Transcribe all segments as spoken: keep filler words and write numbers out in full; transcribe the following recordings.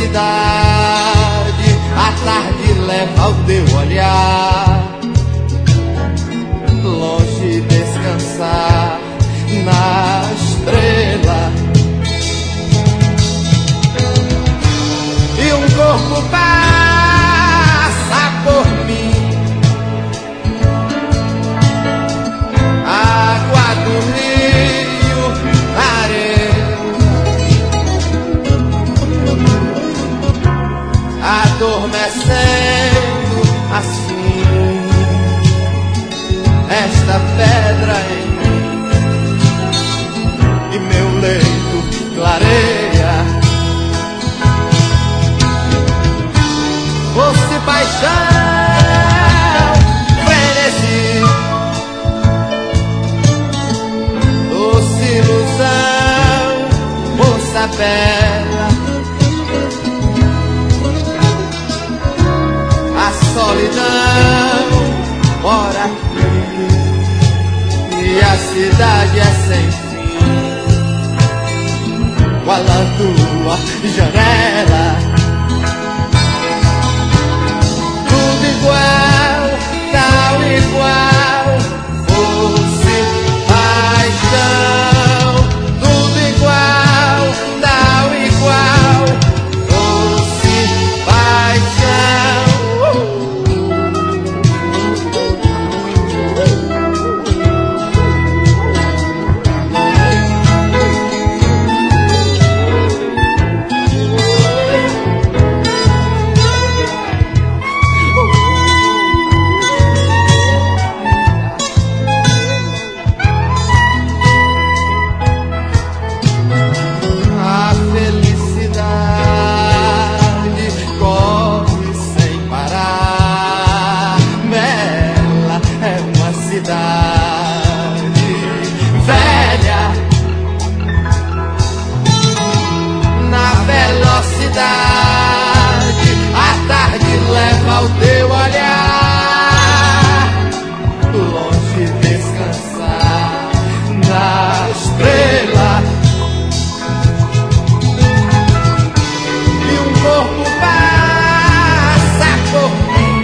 felicidade, a tarde leva ao teu olhar, longe descansar na estrela. E um corpo passa por mim, água do rio, areia, adormecendo assim esta pedra em mim, e meu leito clareia. Fosse paixão, frenesi, doce ilusão, moça bela, a solidão mora aqui e a cidade é sem fim, qual a tua janela. Igual, tal igual, fosse paixão. Tudo igual, tal igual, fosse paixão. A tarde leva ao teu olhar, longe descansar na estrela. E um corpo passa por mim,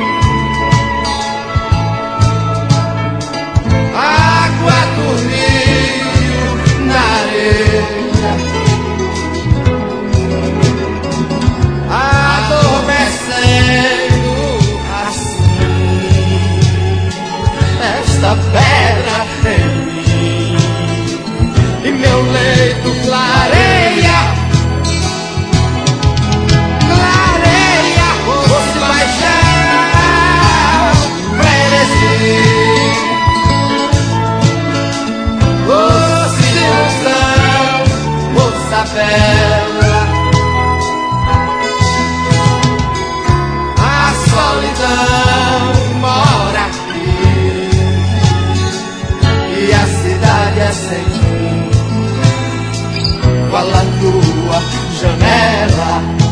água do rio, na areia, esta pedra em mim, e meu leito clareia, clareia, fosse paixão, frenesi, fosse ilusão, moça bela, a solidão mora aqui e a cidade é sem fim, qual a tua janela.